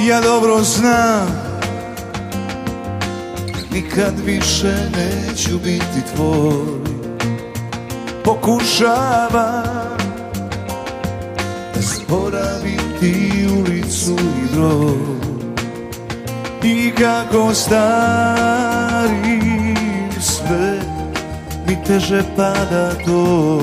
Ja dobro znam, nikad više neću biti tvoj. Pokušavam da zaboraviti ulicu i broj, i kako starim sve mi teže pada to.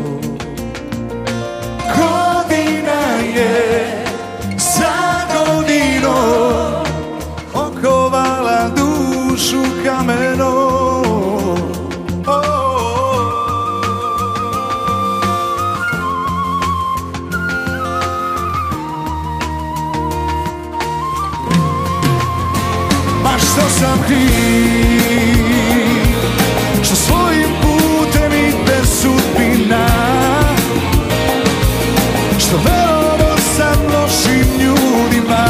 Godina je za godinom okovala dušu kamenom. Ma što sam kriv, što svojim putem ide sudbina, što verovo sam lošim ljudima,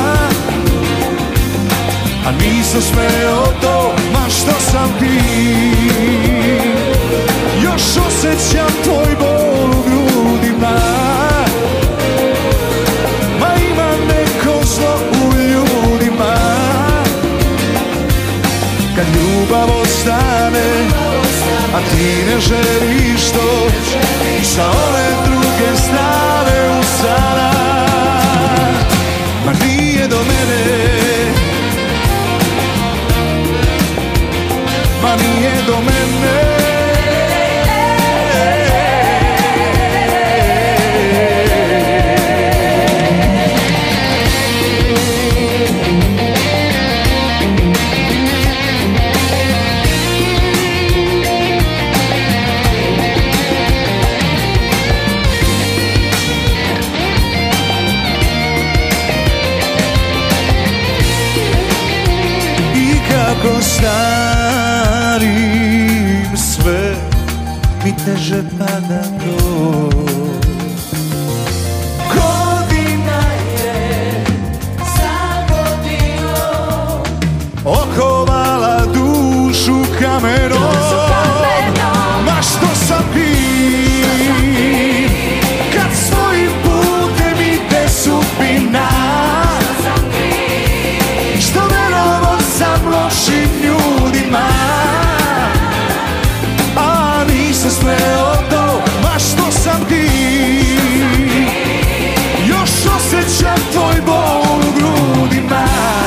a nisam smeo to. Ma što sam kriv, još osjećam tvoj bol u grudima. Ma ima neko zlo u ljudima, kad ljubav ostane, a ti ne želiš to, sa ove druge strane usana. Ma nije do mene, ma nije do mene. Kako starim sve mi teže pada to. Godina je za godinom okovala dušu kamenom. Ma što sam kriv, kad svojim putem ide sudbina, što verovo sam lošim ljudima, a nisam smeo to. Ma što sam kriv, još osjećam tvoj bol u grudima.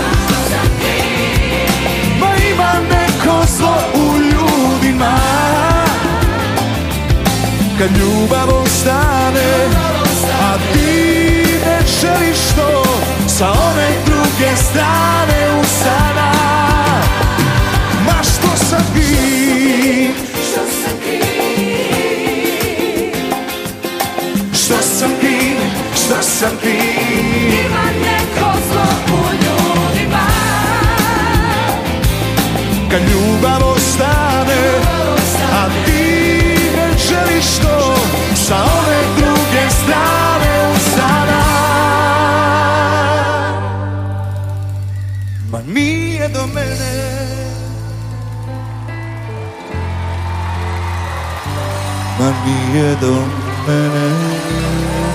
Ma ima neko zlo u ljudima, kad ljubav ostane, a ti ne želiš to, sa one druge strane usana. Ma što sam kriv, što sam kriv, što sam kriv. Ima neko zlo u ljudima, kad ljubav ostane, a ti ne želiš to, sa ove druge strane usana. Ma nije do mene, ma nije do mene.